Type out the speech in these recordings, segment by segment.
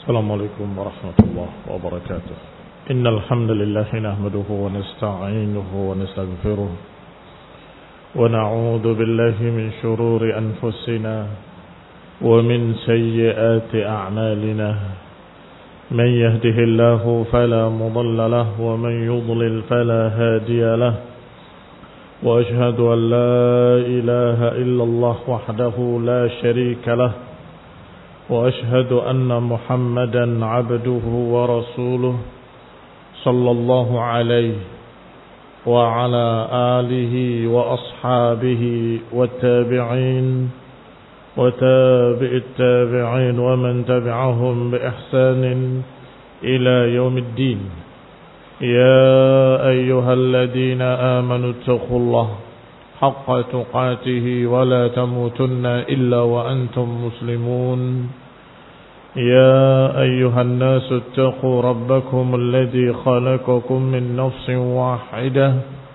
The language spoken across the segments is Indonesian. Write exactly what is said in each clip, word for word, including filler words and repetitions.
السلام عليكم ورحمة الله وبركاته. إن الحمد لله نحمده ونستعينه ونستغفره ونعوذ بالله من شرور أنفسنا ومن سيئات أعمالنا. من يهده الله فلا مضل له ومن يضلل فلا هادي له. وأشهد أن لا إله إلا الله وحده لا شريك له. وأشهد أن محمدا عبده ورسوله صلى الله عليه وعلى آله وأصحابه والتابعين وتابع التابعين ومن تبعهم بإحسان إلى يوم الدين. يا أيها الذين آمنوا اتقوا الله حق تقاته ولا تموتن إلا وأنتم مسلمون. يا أيها الناس اتقوا ربكم الذي خلقكم من نفس واحدة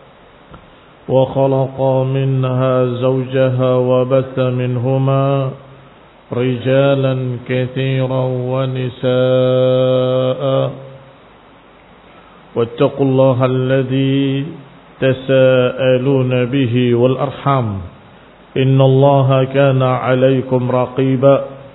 وخلق منها زوجها وبث منهما رجالا كثيرا ونساء. واتقوا الله الذي تساءلون به والأرحام إن الله كان عليكم رقيبا.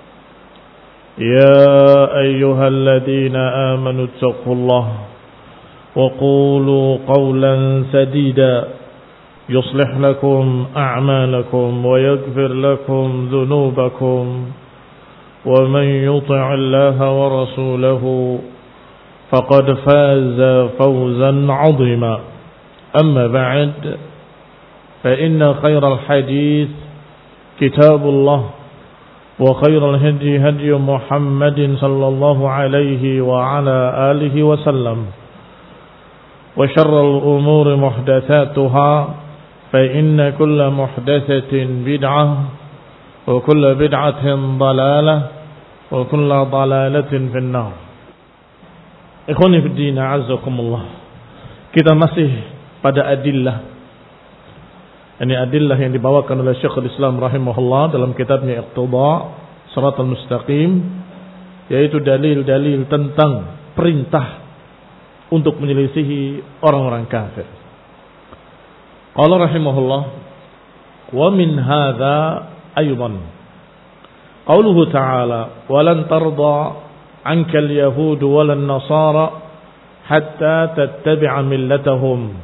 يا أيها الذين آمنوا اتقوا الله وقولوا قولا سديدا يصلح لكم أعمالكم ويغفر لكم ذنوبكم ومن يطع الله ورسوله فقد فاز فوزا عظيما. أما بعد فإن خير الحديث كتاب الله وخير الهدي هدي محمد صلى الله عليه وعلى آله وسلم وشر الأمور محدثاتها فإن كل محدثة بدعة وكل بدعة ضلالة وكل ضلالة في النار. Ikhwani fi din, a'azzakumullah. Kita masih pada adillah. Ini adillah yang dibawakan oleh Syekhul Islam rahimahullah dalam kitabnya Iqtida Shiratal Mustaqim, yaitu dalil-dalil tentang perintah untuk menyelisihi orang-orang kafir. Qala rahimahullah, wa min hadza aydan qauluhu ta'ala walan tarda anka al-yahud walan nasara hatta tattabi'a millatahum.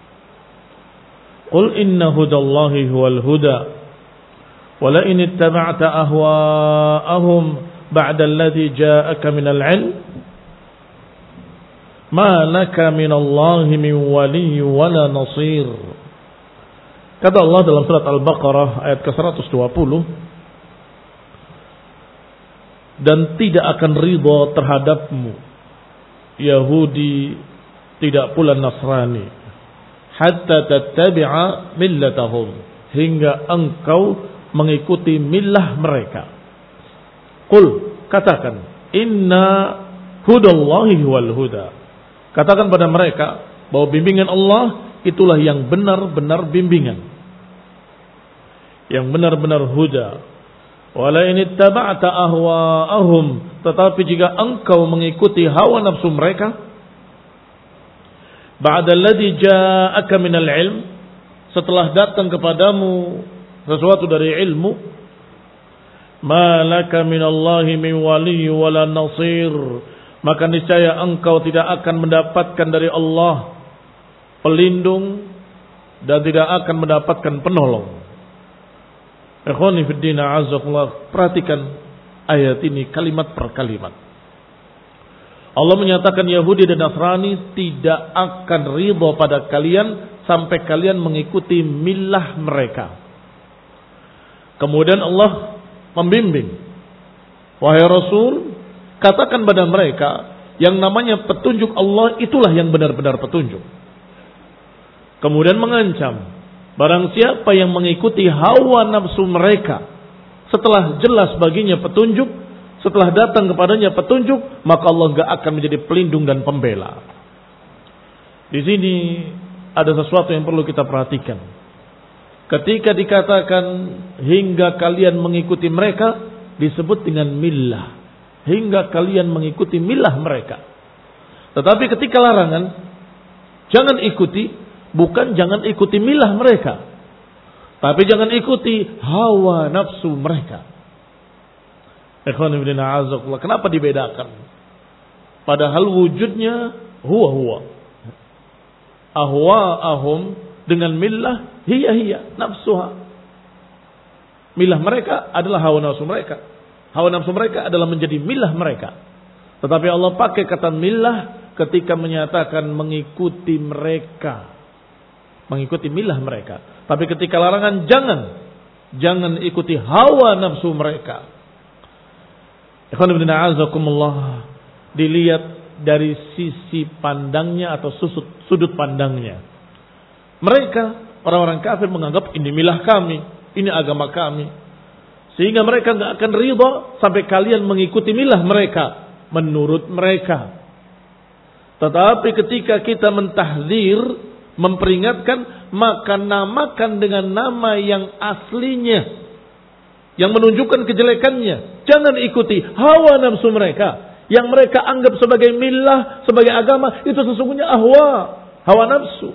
Qul inna hudallahi huwal huda wa la in ittaba'ta ahwa'ahum ba'da alladhi ja'aka minal 'ilm ma laka minallahi min waliyyin wala nasir. Kata Allah dalam surat Al-Baqarah ayat ke seratus dua puluh, dan tidak akan ridha terhadapmu Yahudi, tidak pula Nasrani, hatta tattabi'a millatahum, hingga engkau mengikuti millah mereka. Qul, katakan, inna hudallahi wal huda. Katakan pada mereka bahwa bimbingan Allah itulah yang benar-benar bimbingan, yang benar-benar huda. Wala in ittaba'ta ahwa'ahum, tetapi jika engkau mengikuti hawa nafsu mereka, ba'da alladhi ja'aka minal ilm, setelah datang kepadamu sesuatu dari ilmu, ma laka minallahi min waliyyin wala nasir, maka niscaya engkau tidak akan mendapatkan dari Allah pelindung dan tidak akan mendapatkan penolong. Ikhwani fid din, a'azzakumullah, perhatikan ayat ini kalimat per kalimat. Allah menyatakan Yahudi dan Nasrani tidak akan ridha pada kalian sampai kalian mengikuti millah mereka. Kemudian Allah membimbing, wahai Rasul, katakan pada mereka yang namanya petunjuk Allah itulah yang benar-benar petunjuk. Kemudian mengancam, barang siapa yang mengikuti hawa nafsu mereka setelah jelas baginya petunjuk, setelah datang kepadanya petunjuk, maka Allah enggak akan menjadi pelindung dan pembela. Di sini ada sesuatu yang perlu kita perhatikan. Ketika dikatakan hingga kalian mengikuti mereka, disebut dengan millah. hingga kalian mengikuti milah mereka. Tetapi ketika larangan, jangan ikuti, bukan jangan ikuti milah mereka, tapi jangan ikuti hawa nafsu mereka. Ikhwan fillah a'azakumullah. Kenapa dibedakan? Padahal wujudnya huwa huwa. Ahwa'ahum dengan millah hiya hiya nafsuha. Milah mereka adalah hawa nafsu mereka. Hawa nafsu mereka adalah menjadi milah mereka. Tetapi Allah pakai kata milah ketika menyatakan mengikuti mereka. Mengikuti milah mereka. Tapi ketika larangan jangan. Jangan ikuti hawa nafsu mereka. Ikhwan fillah a'azakumullah. Dilihat dari sisi pandangnya atau sudut, sudut pandangnya. Mereka, orang-orang kafir menganggap ini milah kami, ini agama kami. Sehingga mereka enggak akan ridha sampai kalian mengikuti milah mereka, menurut mereka. Tetapi ketika kita mentahdzir, memperingatkan, maka namakan dengan nama yang aslinya, yang menunjukkan kejelekannya. Jangan ikuti hawa nafsu mereka, yang mereka anggap sebagai millah, sebagai agama, itu sesungguhnya ahwa, hawa nafsu.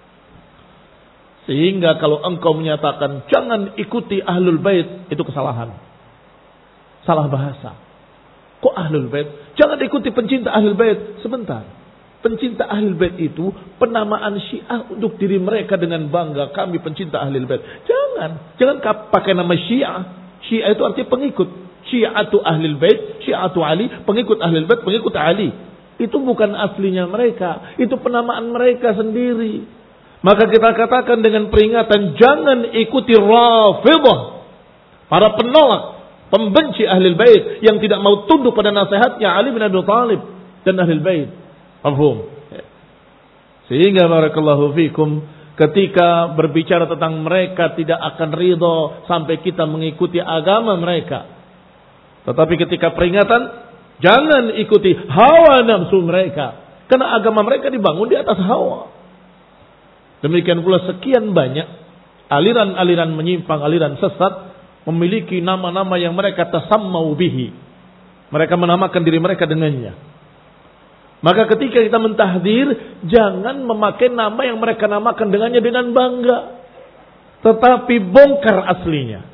Sehingga kalau engkau menyatakan jangan ikuti ahlul bait, itu kesalahan. Salah bahasa. Kok ahlul bait? Jangan ikuti pencinta ahlul bait. Sebentar. Pencinta ahlul bait itu penamaan Syiah untuk diri mereka dengan bangga. Kami pencinta ahlul bait. Jangan. Jangan pakai nama Syiah. Syiah itu artinya pengikut. Syiatu ahlul bait, Syiatu Ali, pengikut ahlul bait, pengikut Ali. Itu bukan aslinya mereka. Itu penamaan mereka sendiri. Maka kita katakan dengan peringatan, jangan ikuti Rafidhah, para penolak, pembenci ahlul bait yang tidak mau tunduk pada nasihatnya Ali bin Abi Thalib dan ahlul bait. Paham? Sehingga barakallahu fikum, ketika berbicara tentang mereka tidak akan ridha sampai kita mengikuti agama mereka. Tetapi ketika peringatan, jangan ikuti hawa nafsu mereka. Karena agama mereka dibangun di atas hawa. Demikian pula sekian banyak aliran-aliran menyimpang, aliran sesat, memiliki nama-nama yang mereka tasammau bihi. Mereka menamakan diri mereka dengannya. Maka ketika kita mentahdzir, jangan memakai nama yang mereka namakan dengannya dengan bangga. Tetapi bongkar aslinya.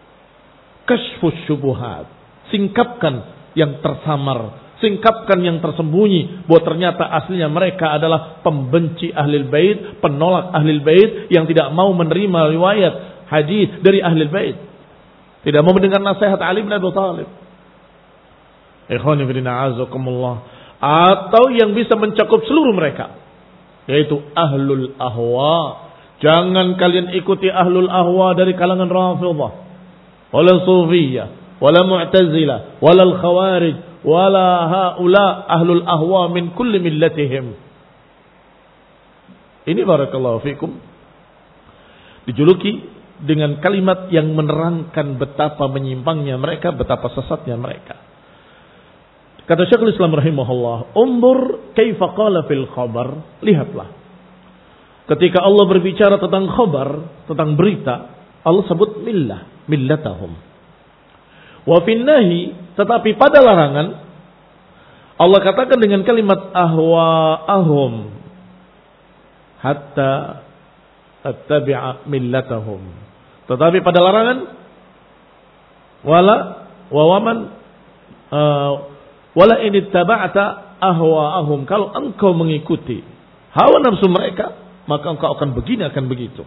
Kashfus syubuhat. Singkapkan yang tersamar. Singkapkan yang tersembunyi. Bahwa ternyata aslinya mereka adalah pembenci ahlul bait, penolak ahlul bait, yang tidak mau menerima riwayat hadis dari ahlul bait. Tidak mau mendengar nasihat Ali bin Abi Thalib. Ikhwani fillah a'azakumullah. Atau yang bisa mencakup seluruh mereka, yaitu ahlul ahwa. Jangan kalian ikuti ahlul ahwa dari kalangan Rafidhah, wala Sufiyah, wala Mu'tazilah, wala Al-Khawarij, wala haula ahlul ahwa min kulli millatihim. Ini barakallahu fikum dijuluki dengan kalimat yang menerangkan betapa menyimpangnya mereka, betapa sesatnya mereka. Kata Syekhul Islam rahimahullah, "Umbur kaifa qala fil khabar." Lihatlah. Ketika Allah berbicara tentang khabar, tentang berita, Allah sebut millah, millatahum. Wa fin nahi, tetapi pada larangan Allah katakan dengan kalimat ahwa'ahum hatta attabi'a millatahum. Tetapi pada larangan wala wa waman uh, wala in ittaba'ta ahwa'ahum, kalau engkau mengikuti hawa nafsu mereka, maka engkau akan begini, akan begitu.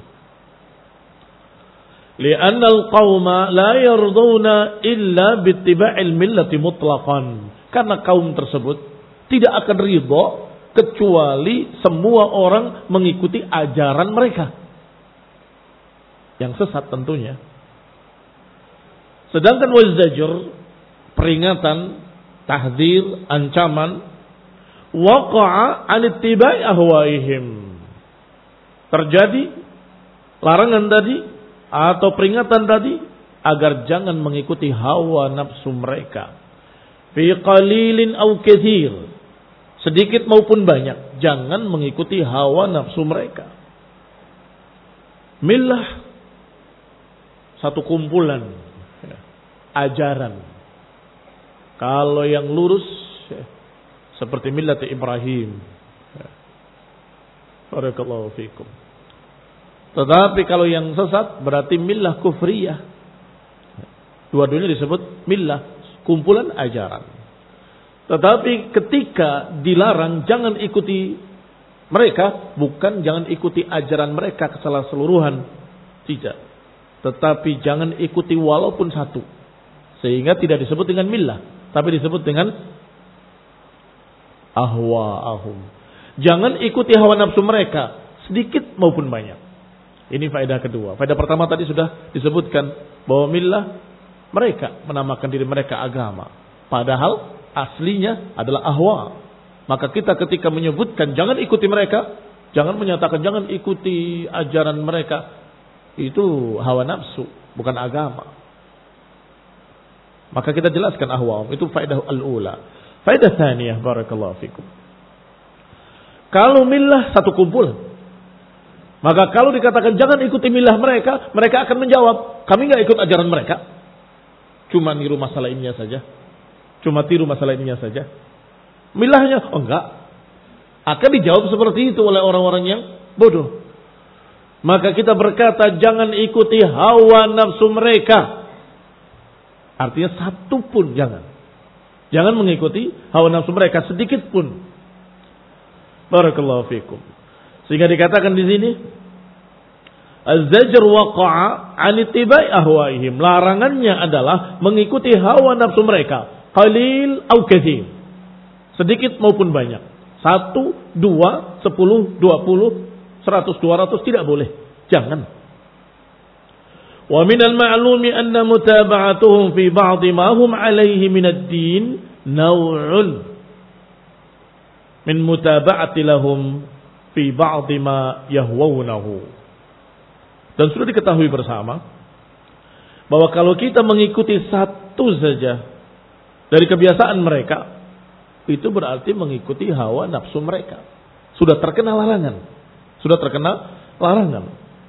Li'anna al-qauma la yarduna illa bittiba'il millati mutlaqan. Karena kaum tersebut tidak akan ridha kecuali semua orang mengikuti ajaran mereka yang sesat tentunya. Sedangkan wazajr, peringatan, tahdzir, ancaman, waqa'a 'an ittiba'i ahwaihim. Terjadi larangan tadi atau peringatan tadi agar jangan mengikuti hawa nafsu mereka. Fi qalilin aw katsir, sedikit maupun banyak, jangan mengikuti hawa nafsu mereka. Millah, satu kumpulan ajaran. Kalau yang lurus ya, seperti millat Ibrahim. Ya. Barakallahu fikum. Tetapi kalau yang sesat berarti millah kufriyah. Dua-duanya disebut millah, kumpulan ajaran. Tetapi ketika dilarang jangan ikuti mereka, bukan jangan ikuti ajaran mereka secara keseluruhan. Tidak. Tetapi jangan ikuti walaupun satu. Sehingga tidak disebut dengan millah, tapi disebut dengan ahwa'ahum. Jangan ikuti hawa nafsu mereka, sedikit maupun banyak. Ini faedah kedua. Faedah pertama tadi sudah disebutkan bahwa millah mereka menamakan diri mereka agama. Padahal aslinya adalah ahwa. Maka kita ketika menyebutkan jangan ikuti mereka, jangan menyatakan jangan ikuti ajaran mereka. Itu hawa nafsu, bukan agama. Maka kita jelaskan ahwa. Itu faedah al-ula. Faedah tsaniyah, barakallahu fikum. Kalau millah satu kumpulan, maka kalau dikatakan jangan ikuti millah mereka, mereka akan menjawab, kami nggak ikut ajaran mereka. Cuma niru masalah ininya saja. Cuma tiru masalah ininya saja. Milahnya, oh enggak. Akan dijawab seperti itu oleh orang-orang yang bodoh. Maka kita berkata jangan ikuti hawa nafsu mereka. Artinya satu pun jangan. Jangan mengikuti hawa nafsu mereka sedikit pun. Barakallahu fikum. Sehingga dikatakan di sini az-zajr waqa'a 'an ittiba'i ahwa'ihim. Larangannya adalah mengikuti hawa nafsu mereka, qalil atau katsir. Sedikit maupun banyak. Satu, dua, sepuluh, dua puluh, seratus, dua ratus tidak boleh. Jangan. Wa minal ma'lumi anna mutaba'atuhum fi ba'd ma hum 'alaihi min ad-din naw'un min mutaba'ati lahum fi ba'd ma yahwunahu. Dan sudah diketahui bersama bahwa kalau kita mengikuti satu saja dari kebiasaan mereka, itu berarti mengikuti hawa nafsu mereka. Sudah terkena larangan. Sudah terkena larangan.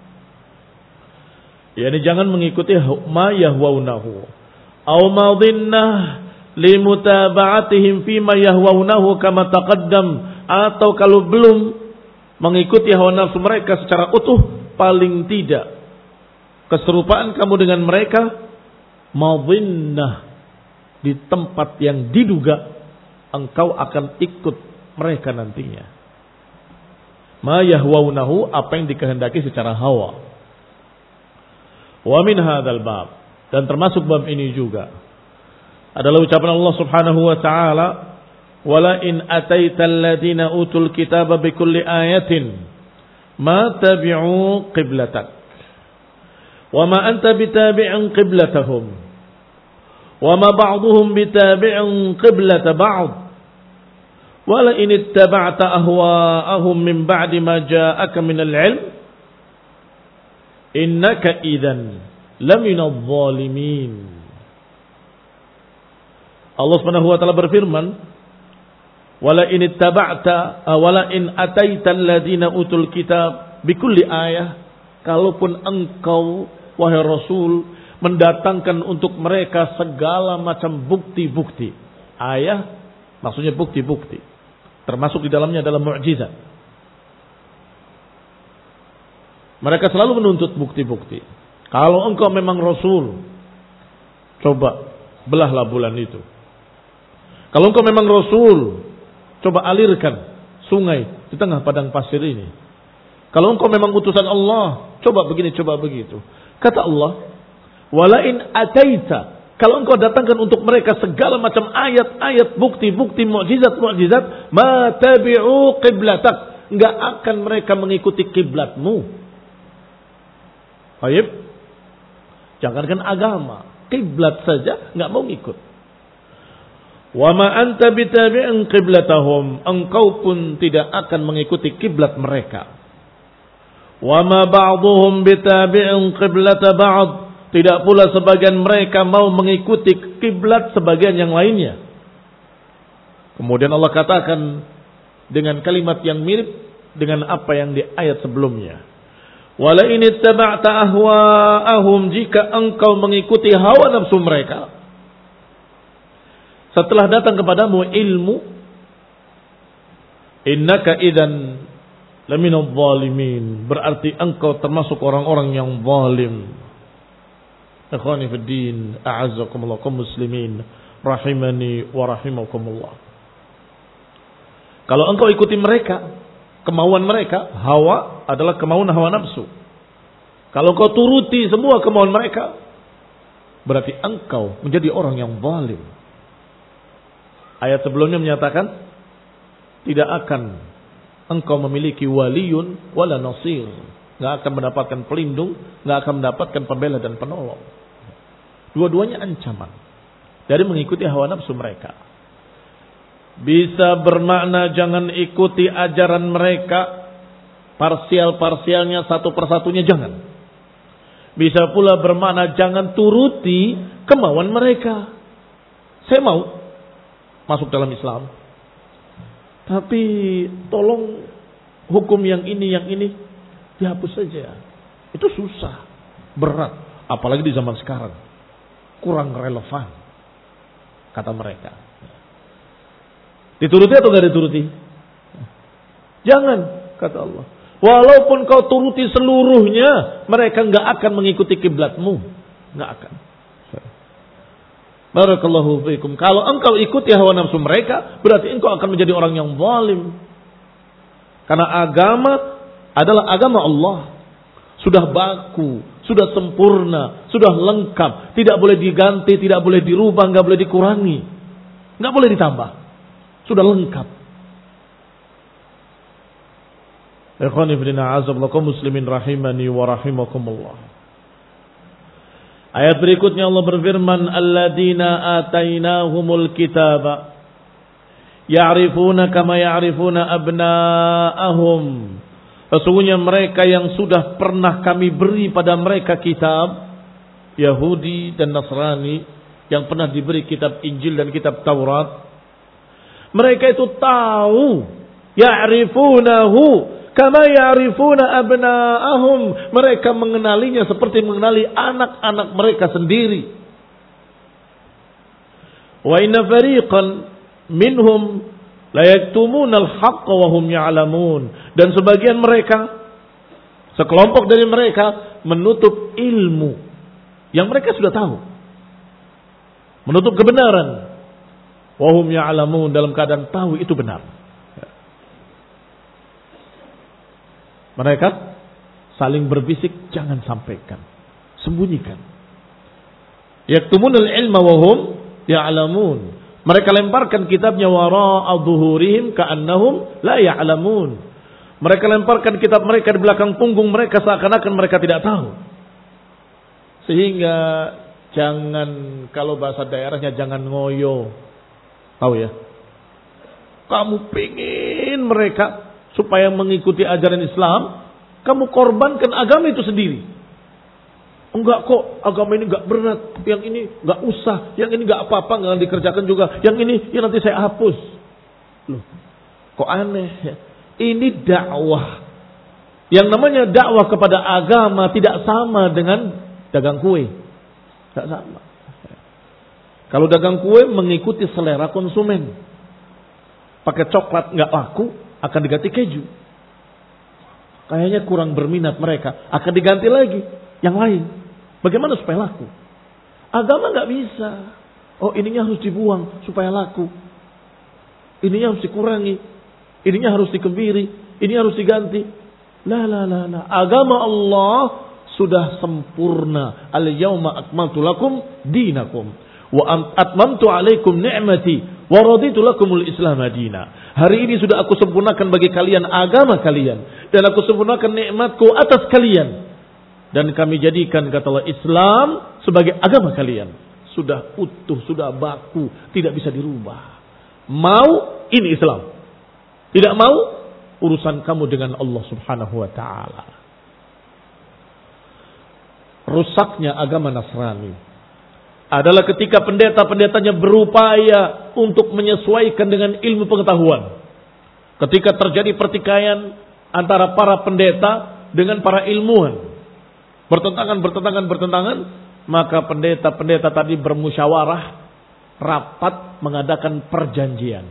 Yani jangan mengikuti ma yahwaunahu. Aw madhinnah limutaba'atihim fi ma yahwaunahu kama taqaddam. Atau kalau belum mengikuti hawa nafsu mereka secara utuh, paling tidak keserupaan kamu dengan mereka madhinnah, di tempat yang diduga engkau akan ikut mereka nantinya. Ma yahwaunahu, apa yang dikehendaki secara hawa. Wa min hadzal bab, dan termasuk bab ini juga adalah ucapan Allah Subhanahu wa taala, wala in ataital ladina utul kitaba bikulli ayatin ma tabi'u qiblatak wa ma anta bitabi'in qiblatahum wa ma ba'duhum bitabi'in qiblata ba'd wala in ittaba'ta ahwa'ahum min ba'di ma ja'aka minal 'ilm innaka idzan laminadh dhalimin. Allah Subhanahu wa taala berfirman, wala in ittaba'ta wala in ataital ladina utul kitab bikulli ayah, kalaupun engkau wahai Rasul mendatangkan untuk mereka segala macam bukti-bukti. Ayah maksudnya bukti-bukti. Termasuk di dalamnya adalah mukjizat. Mereka selalu menuntut bukti-bukti. Kalau engkau memang Rasul, coba belahlah bulan itu. Kalau engkau memang Rasul, coba alirkan sungai di tengah padang pasir ini. Kalau engkau memang utusan Allah, coba begini, coba begitu. Kata Allah, wala in ataita, kalau engkau datangkan untuk mereka segala macam ayat-ayat, bukti-bukti, mukjizat-mukjizat, ma tabi'u qiblatak, enggak akan mereka mengikuti kiblatmu. Baik. Jangankan agama, kiblat saja enggak mau ikut. Wa ma anta bitabi'in qiblatahum, engkau pun tidak akan mengikuti kiblat mereka. Wa ma ba'dhum bitabi'in qiblata ba'd, tidak pula sebagian mereka mau mengikuti kiblat sebagian yang lainnya. Kemudian Allah katakan dengan kalimat yang mirip dengan apa yang di ayat sebelumnya. Wala in ittaba'ta ahwa'ahum, jika engkau mengikuti hawa nafsu mereka, setelah datang kepadamu ilmu, innaka idzan laminadh dhalimin, berarti engkau termasuk orang-orang yang zalim. Ikhwani fid din, a'azzakumullah kaum muslimin rahimani wa rahimakumullah. Kalau engkau ikuti mereka, kemauan mereka, hawa adalah kemauan hawa nafsu. Kalau kau turuti semua kemauan mereka, berarti engkau menjadi orang yang zalim. Ayat sebelumnya menyatakan, tidak akan engkau memiliki waliyun wala nasir. Nggak akan mendapatkan pelindung, nggak akan mendapatkan pembela dan penolong. Dua-duanya ancaman dari mengikuti hawa nafsu mereka. Bisa bermakna jangan ikuti ajaran mereka, parsial-parsialnya satu persatunya jangan. Bisa pula bermakna jangan turuti kemauan mereka. Saya mau masuk dalam Islam, tapi tolong hukum yang ini, yang ini dihapus saja. Itu susah, berat. Apalagi di zaman sekarang. Kurang relevan, kata mereka. Dituruti atau gak dituruti? Jangan, kata Allah. Walaupun kau turuti seluruhnya, mereka gak akan mengikuti kiblatmu. Gak akan. Barakallahu fiikum. Kalau engkau ikuti hawa nafsu mereka, berarti engkau akan menjadi orang yang zalim. Karena agama adalah agama Allah. Sudah baku, sudah sempurna, sudah lengkap. Tidak boleh diganti, tidak boleh dirubah, gak boleh dikurangi. Gak boleh ditambah. Sudah lengkap. Ikhwani fillah, a'azzakumullah kaum muslimin rahimani wa rahimakumullah. Ayat berikutnya Allah berfirman, alladzina atainahumul kitaba ya'rifuna kama ya'rifuna abna'ahum. Sesungguhnya mereka yang sudah pernah kami beri pada mereka kitab, Yahudi dan Nasrani, yang pernah diberi kitab Injil dan kitab Taurat, mereka itu tahu, ya'rifunahu kama ya'rifuna abna'ahum. Mereka mengenalinya seperti mengenali anak-anak mereka sendiri. Wa inna fariqan minhum la yaktumuna al-haqqa wa hum ya'lamun. Dan sebagian mereka, sekelompok dari mereka menutup ilmu yang mereka sudah tahu. Menutup kebenaran. Wa hum ya'lamun, dalam keadaan tahu itu benar. Mereka saling berbisik, jangan sampaikan, sembunyikan. Yaktumunul ilma wa hum ya'lamun. Mereka lemparkan kitabnya wara'a dhuhurihim ka'annahum la ya'lamun. Mereka lemparkan kitab mereka di belakang punggung mereka seakan-akan mereka tidak tahu. Sehingga jangan, kalau bahasa daerahnya jangan ngoyo. Tahu ya? Kamu pingin mereka supaya mengikuti ajaran Islam, kamu korbankan agama itu sendiri. Enggak kok, agama ini enggak berat, yang ini enggak usah, yang ini enggak apa-apa, enggak dikerjakan juga, yang ini ya nanti saya hapus. Loh, kok aneh ya? Ini dakwah. Yang namanya dakwah kepada agama tidak sama dengan dagang kue. Tidak sama. Kalau dagang kue mengikuti selera konsumen. Pakai coklat enggak laku, akan diganti keju. Kayaknya kurang berminat mereka, akan diganti lagi yang lain. Bagaimana supaya laku? Agama nggak bisa. Oh, ininya harus dibuang supaya laku. Ininya harus dikurangi. Ininya harus dikebiri. Ini harus diganti. La la la la. Agama Allah sudah sempurna. Al-yawma akmaltu lakum dinakum wa atmamtu alaikum ni'mati wa raditu lakumul Islam madina. Hari ini sudah aku sempurnakan bagi kalian agama kalian, dan aku sempurnakan nikmatku atas kalian, dan kami jadikan, kata Allah, Islam sebagai agama kalian. Sudah utuh, sudah baku, tidak bisa dirubah. Mau, ini Islam. Tidak mau, urusan kamu dengan Allah Subhanahu wa taala. Rusaknya agama Nasrani adalah ketika pendeta-pendetanya berupaya untuk menyesuaikan dengan ilmu pengetahuan. Ketika terjadi pertikaian antara para pendeta dengan para ilmuwan, bertentangan, bertentangan, bertentangan, maka pendeta-pendeta tadi bermusyawarah, rapat mengadakan perjanjian.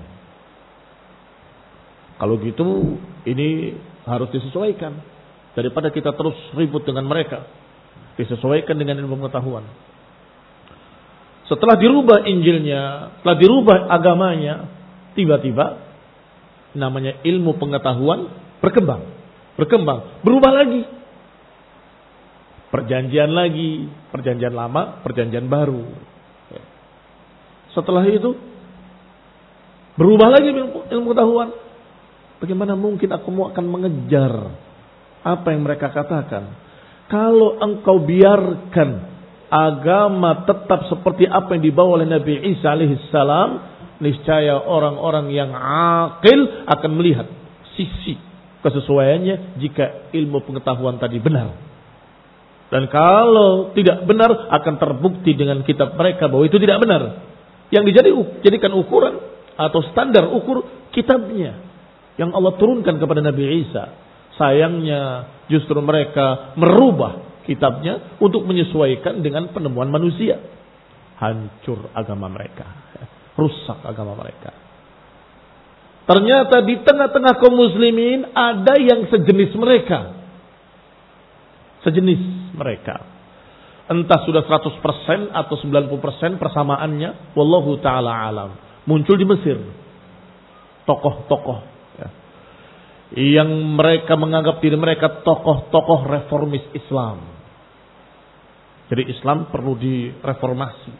Kalau gitu ini harus disesuaikan. Daripada kita terus ribut dengan mereka, disesuaikan dengan ilmu pengetahuan. Setelah dirubah Injilnya, setelah dirubah agamanya, tiba-tiba namanya ilmu pengetahuan berkembang, berkembang, berubah lagi. Perjanjian lagi, perjanjian lama, perjanjian baru. Setelah itu berubah lagi ilmu, ilmu pengetahuan. Bagaimana mungkin aku mau akan mengejar apa yang mereka katakan? Kalau engkau biarkan agama tetap seperti apa yang dibawa oleh Nabi Isa alaihissalam, niscaya orang-orang yang akil akan melihat sisi kesesuaiannya jika ilmu pengetahuan tadi benar. Dan kalau tidak benar akan terbukti dengan kitab mereka bahwa itu tidak benar. Yang dijadikan ukuran atau standar ukur kitabnya yang Allah turunkan kepada Nabi Isa. Sayangnya justru mereka merubah kitabnya untuk menyesuaikan dengan penemuan manusia. Hancur agama mereka. Rusak agama mereka. Ternyata di tengah-tengah kaum muslimin ada yang sejenis mereka. Sejenis mereka. Entah sudah seratus persen atau sembilan puluh persen persamaannya. Wallahu ta'ala alam. Muncul di Mesir. Tokoh-tokoh. Yang mereka menganggap diri mereka tokoh-tokoh reformis Islam. Jadi Islam perlu direformasi.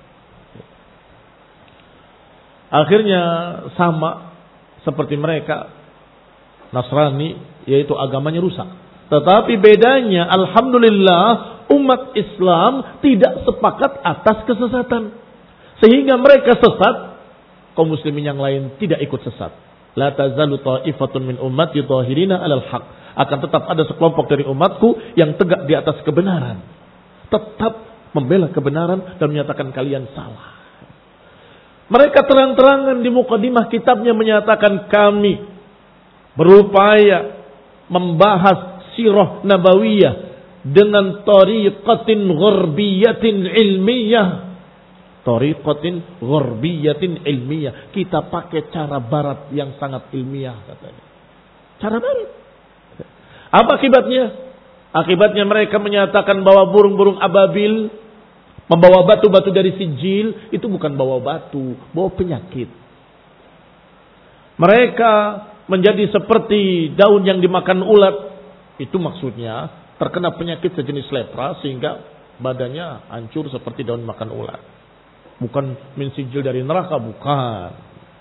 Akhirnya sama seperti mereka, Nasrani, yaitu agamanya rusak. Tetapi bedanya, alhamdulillah, umat Islam tidak sepakat atas kesesatan. Sehingga mereka sesat, kaum muslimin yang lain tidak ikut sesat. La tazalu ta'ifatun min ummati dhahirina 'alal haq. Akan tetap ada sekelompok dari umatku yang tegak di atas kebenaran. Tetap membela kebenaran dan menyatakan kalian salah. Mereka terang-terangan di mukadimah kitabnya menyatakan kami berupaya membahas sirah nabawiyah dengan tariqatin ghurbiyatin ilmiyah. Tariqatin ghurbiyatin ilmiyah. Kita pakai cara barat yang sangat ilmiah katanya. Cara barat. Apa akibatnya? Akibatnya mereka menyatakan bahwa burung-burung ababil membawa batu-batu dari Sijil itu bukan bawa batu, bawa penyakit. Mereka menjadi seperti daun yang dimakan ulat. Itu maksudnya terkena penyakit sejenis lepra sehingga badannya hancur seperti daun makan ulat. Bukan min sijil dari neraka, bukan.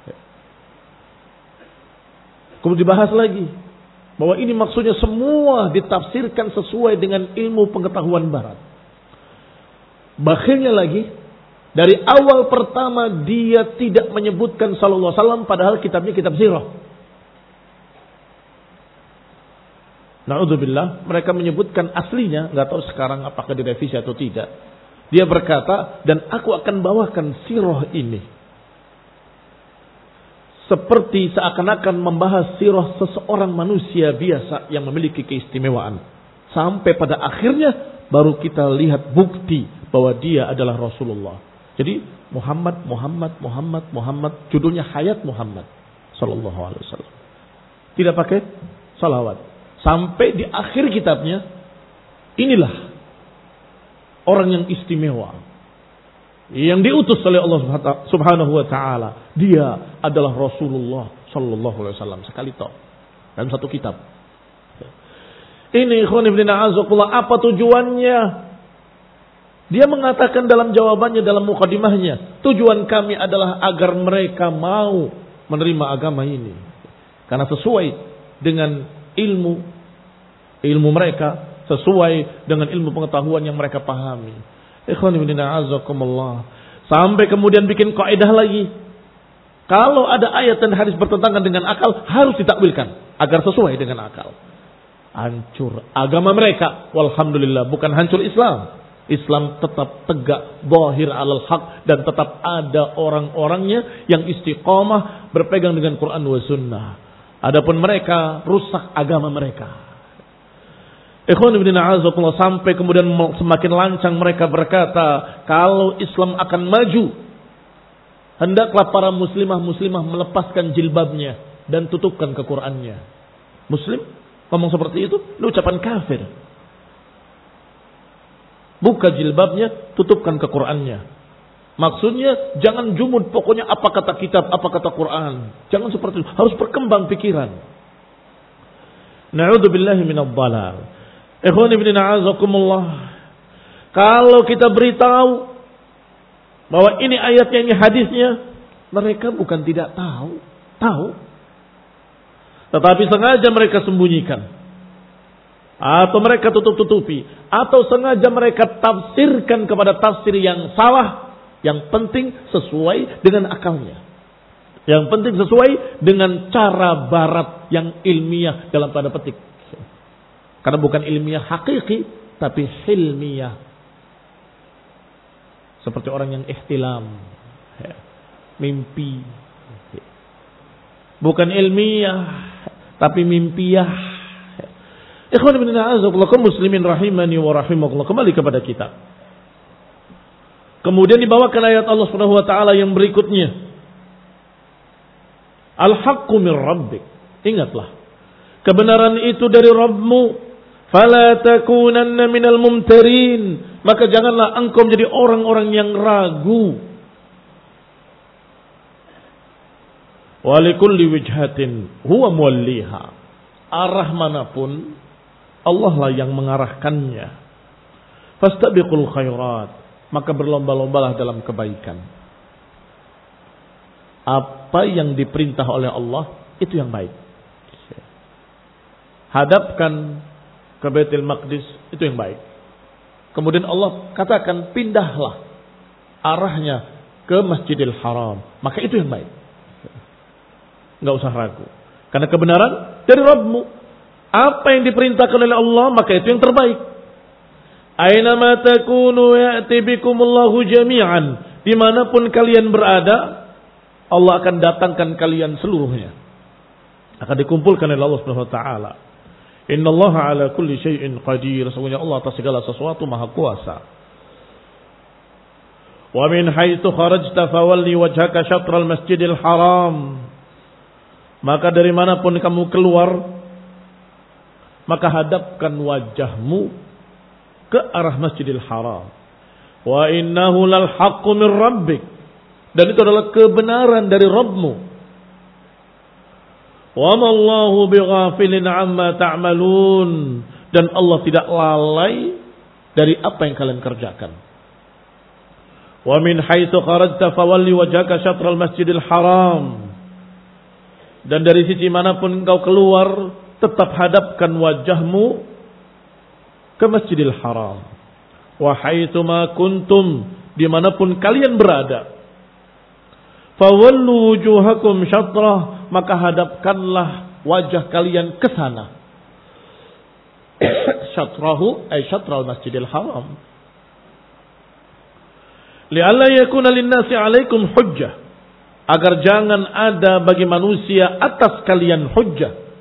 Kemudian dibahas lagi bahwa ini maksudnya semua ditafsirkan sesuai dengan ilmu pengetahuan barat. Bakhilnya lagi, dari awal pertama dia tidak menyebutkan sallallahu alaihi wasallam padahal kitabnya kitab sirah. Na'udzubillah, mereka menyebutkan aslinya, nggak tahu sekarang apakah direvisi atau tidak. Dia berkata, dan aku akan bawakan sirah ini seperti seakan-akan membahas sirah seseorang manusia biasa yang memiliki keistimewaan. Sampai pada akhirnya baru kita lihat bukti bahwa dia adalah Rasulullah. Jadi Muhammad, Muhammad, Muhammad, Muhammad, judulnya Hayat Muhammad sallallahu alaihi wasallam. Tidak pakai salawat. Sampai di akhir kitabnya, inilah orang yang istimewa, yang diutus oleh Allah Subhanahu wa taala. Dia adalah Rasulullah sallallahu alaihi wasallam sekali toh dalam satu kitab. Ini ikhwan ibn a'azakullah, apa tujuannya? Dia mengatakan dalam jawabannya dalam mukadimahnya, tujuan kami adalah agar mereka mau menerima agama ini karena sesuai dengan ilmu ilmu mereka, sesuai dengan ilmu pengetahuan yang mereka pahami. Ikhwan ibn a'azakumullah. Sampai kemudian bikin kaidah lagi. Kalau ada ayat dan hadis bertentangan dengan akal, harus ditakwilkan agar sesuai dengan akal. Hancur agama mereka. Walhamdulillah, bukan hancur Islam. Islam tetap tegak, zahir alal haq, dan tetap ada orang-orangnya yang istiqamah berpegang dengan Quran wa sunnah. Adapun mereka rusak agama mereka. Ikhwan ibn a'azakumullah, sampai kemudian semakin lancang mereka berkata, kalau Islam akan maju, hendaklah para muslimah-muslimah melepaskan jilbabnya dan tutupkan ke Qur'annya. Muslim ngomong seperti itu, itu ucapan kafir. Buka jilbabnya, tutupkan ke Qur'annya. Maksudnya jangan jumud, pokoknya apa kata kitab, apa kata Qur'an. Jangan seperti itu, harus berkembang pikiran. Na'udzubillahi minadh dhalal. Ikhwani ibn a'azakumullah. Kalau kita beritahu bahwa ini ayatnya, ini hadisnya, mereka bukan tidak tahu, tahu. Tetapi sengaja mereka sembunyikan. Atau mereka tutup-tutupi. Atau sengaja mereka tafsirkan kepada tafsir yang salah. Yang penting sesuai dengan akalnya. Yang penting sesuai dengan cara barat yang ilmiah dalam tanda petik. Karena bukan ilmiah hakiki, tapi hilmiah. Seperti orang yang ihtilam. Mimpi. Bukan ilmiah, tapi mimpiah. Ikhwan ibn a'azakullah, kaum muslimin rahimani wa rahimakumullah. Kembali kepada kita. Kemudian dibawakan ayat Allah Subhanahu wa taala yang berikutnya. Al-haqqu min rabbik. Ingatlah, kebenaran itu dari Rabbmu. Fala takunanna minal mumtarin. Maka janganlah engkau menjadi orang-orang yang ragu. Wa likulli wijhatin huwa muwalliha. Arah manapun Allah lah yang mengarahkannya. Fastabiqul khairat. Maka berlomba-lombalah dalam kebaikan. Apa yang diperintah oleh Allah, itu yang baik. Hadapkan ke Baitul Maqdis, itu yang baik. Kemudian Allah katakan, pindahlah arahnya ke Masjidil Haram. Maka itu yang baik. Enggak usah ragu. Karena kebenaran dari Rabbmu. Apa yang diperintahkan oleh Allah, maka itu yang terbaik. Aynama takunu ya'ti bikumullahu jami'an. Dimanapun kalian berada, Allah akan datangkan kalian seluruhnya. Akan dikumpulkan oleh Allah Subhanahu wa taala. Innallaha ala kulli syai'in qadir. Sesungguhnya Allah atas segala sesuatu maha kuasa. Wa min haitsu kharajta fawalli wajhaka syatral masjidil haram. Maka dari manapun kamu keluar, maka hadapkan wajahmu ke arah Masjidil Haram. Wa innahu lal haqqu min rabbik. Dan itu adalah kebenaran dari Rabbmu. Wa ma Allahu bighafilin amma ta'malun. Dan Allah tidak lalai dari apa yang kalian kerjakan. Wa min haitsu kharajta fawalli wajhaka syatral Masjidil Haram. Dan dari sisi manapun engkau keluar, tetap hadapkan wajahmu ke Masjidil Haram. Wa haitsuma kuntum, dimanapun kalian berada. Fawallu wujuhakum syatrah, maka hadapkanlah wajah kalian ke sana. Syatrahu ay syatral Masjidil Haram. Li'alla yakuna lin-nasi 'alaikum hujjah, agar jangan ada bagi manusia atas kalian hujjah.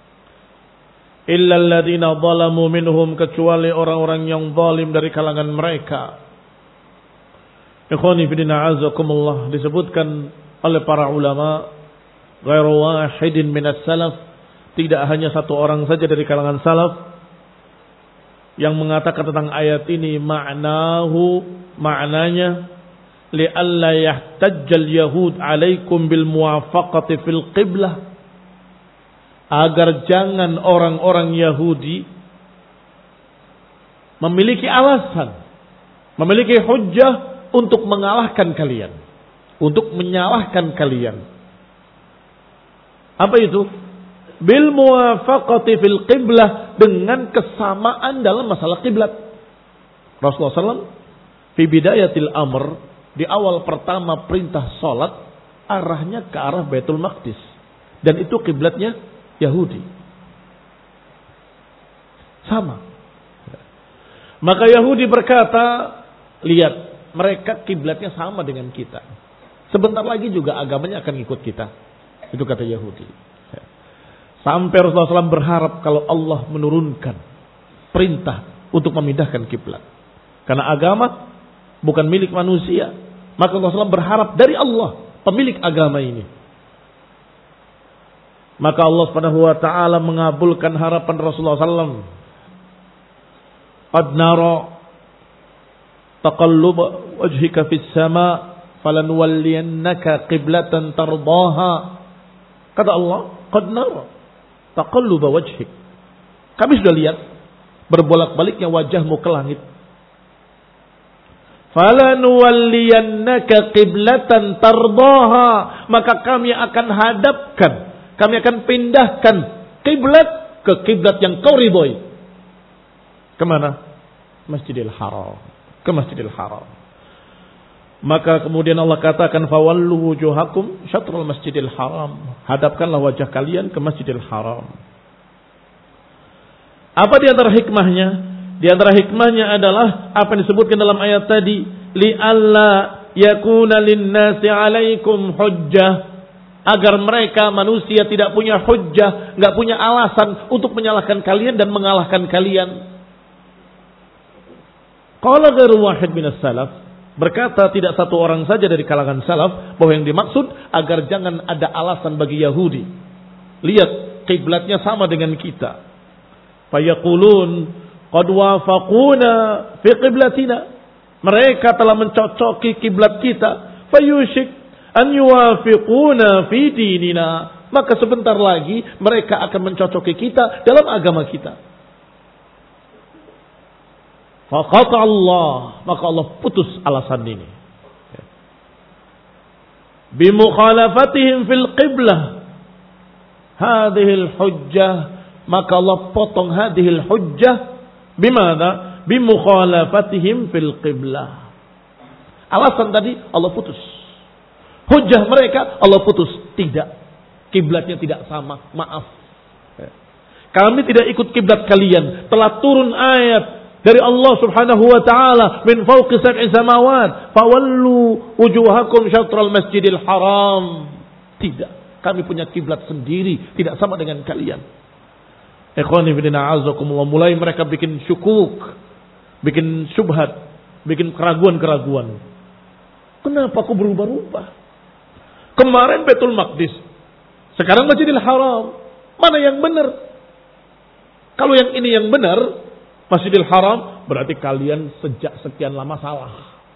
Illa alladhina zalamu minhum, kecuali orang-orang yang zalim dari kalangan mereka. Ikhwani fillah azakumullah, disebutkan oleh para ulama, ghairu wahidin minas salaf, tidak hanya satu orang saja dari kalangan salaf yang mengatakan tentang ayat ini, ma'nahu, maknanya li'alla yahtajjal yahud 'alaikum bil muwafaqati fil qiblah, agar jangan orang-orang Yahudi memiliki alasan, memiliki hujjah untuk mengalahkan kalian, untuk menyalahkan kalian. Apa itu? Bil muwafaqati fil qiblah, dengan kesamaan dalam masalah kiblat. Rasulullah sallallahu alaihi wasallam fi bidayatil amr, di awal pertama perintah salat, arahnya ke arah Baitul Maqdis, dan itu kiblatnya Yahudi. Sama. Maka Yahudi berkata, lihat, mereka kiblatnya sama dengan kita. Sebentar lagi juga agamanya akan ikut kita. Itu kata Yahudi. Sampai Rasulullah shallallahu alaihi wasallam berharap kalau Allah menurunkan perintah untuk memindahkan kiblat. Karena agama bukan milik manusia. Maka Rasulullah shallallahu alaihi wasallam berharap dari Allah pemilik agama ini. Maka Allah Subhanahu wa taala mengabulkan harapan Rasulullah sallallahu alaihi wasallam. Qad nara taqallub wajhika fis sama falanwalliyannaka qiblatan tardaha. Kata Allah, qad nara taqallub wajhik. Kami sudah lihat berbolak-baliknya wajahmu ke langit. Falanwalliyannaka qiblatan tardaha, maka kami akan hadapkan, kami akan pindahkan kiblat ke kiblat yang kau ridhoi. Kemana? Masjidil Haram. Ke Masjidil Haram. Maka kemudian Allah katakan fawallu wujuhakum syatrul Masjidil Haram. Hadapkanlah wajah kalian ke Masjidil Haram. Apa di antara hikmahnya? Di antara hikmahnya adalah apa yang disebutkan dalam ayat tadi, li alla yakuna lin-nasi 'alaikum hujjah, agar mereka manusia tidak punya hujjah, enggak punya alasan untuk menyalahkan kalian dan mengalahkan kalian. Qala ghairu wahid minas salaf, berkata tidak satu orang saja dari kalangan salaf bahwa yang dimaksud agar jangan ada alasan bagi Yahudi. Lihat kiblatnya sama dengan kita. Fayaqulun qad wafaquna fi qiblatina, mereka telah mencocoki kiblat kita. Fayushik an yuwafiquna fi dinina, maka sebentar lagi mereka akan mencocoki kita dalam agama kita. Faqata Allah, maka Allah putus alasan ini. Bimukhalafatihim fil qiblah hadhil hujjah, maka Allah potong hadhil hujjah bimana? Bimukhalafatihim fil qiblah. Alasan tadi Allah putus. Hujjah mereka Allah putus. Tidak. Kiblatnya tidak sama. Maaf. Kami tidak ikut kiblat kalian. Telah turun ayat dari Allah Subhanahu wa taala min fawqi sab'i samawat fawallu wujuhakum syatral Masjidil Haram. Tidak. Kami punya kiblat sendiri, tidak sama dengan kalian. Ikhwani fillah azakumullah, mulai mereka bikin syukuk, bikin syubhat, bikin keraguan-keraguan. Kenapa kok berubah-ubah? Kemarin Baitul Maqdis, sekarang Masjidil Haram. Mana yang benar? Kalau yang ini yang benar, Masjidil Haram, berarti kalian sejak sekian lama salah.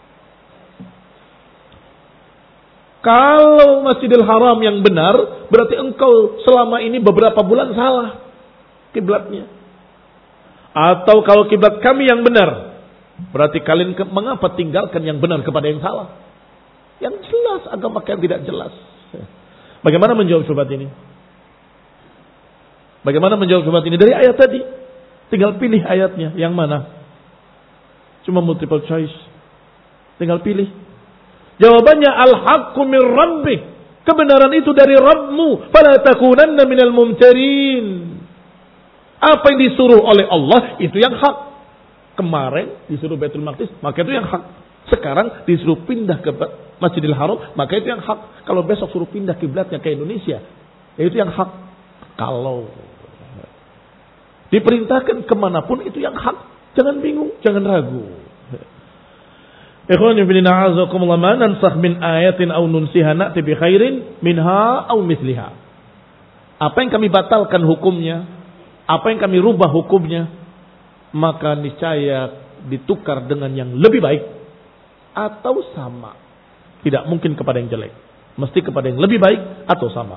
Kalau Masjidil Haram yang benar, berarti engkau selama ini beberapa bulan salah kiblatnya. Atau kalau kiblat kami yang benar, berarti kalian ke, mengapa tinggalkan yang benar kepada yang salah? Yang jelas agama kalian tidak jelas. Bagaimana menjawab syubhat ini? Bagaimana menjawab syubhat ini? Dari ayat tadi. Tinggal pilih ayatnya. Yang mana? Cuma multiple choice. Tinggal pilih. Jawabannya al-haqqu min rabbik. Kebenaran itu dari Rabbmu. Fala takunanna minal mumtarin. Apa yang disuruh oleh Allah itu yang hak. Kemarin disuruh Baitul Maqdis, maka itu yang hak. Sekarang disuruh pindah ke Masjidil Haram, maka itu yang hak. Kalau besok suruh pindah kiblatnya ke Indonesia, itu yang hak. Kalau diperintahkan kemanapun itu yang hak. Jangan bingung, jangan ragu. Ikhwani fillah a'azakumullah, ma nansakh min ayatin aw nunsiha na'ti bi khairin minha aw mithliha. Apa yang kami batalkan hukumnya, apa yang kami rubah hukumnya, maka niscaya ditukar dengan yang lebih baik atau sama. Tidak mungkin kepada yang jelek, mesti kepada yang lebih baik atau sama.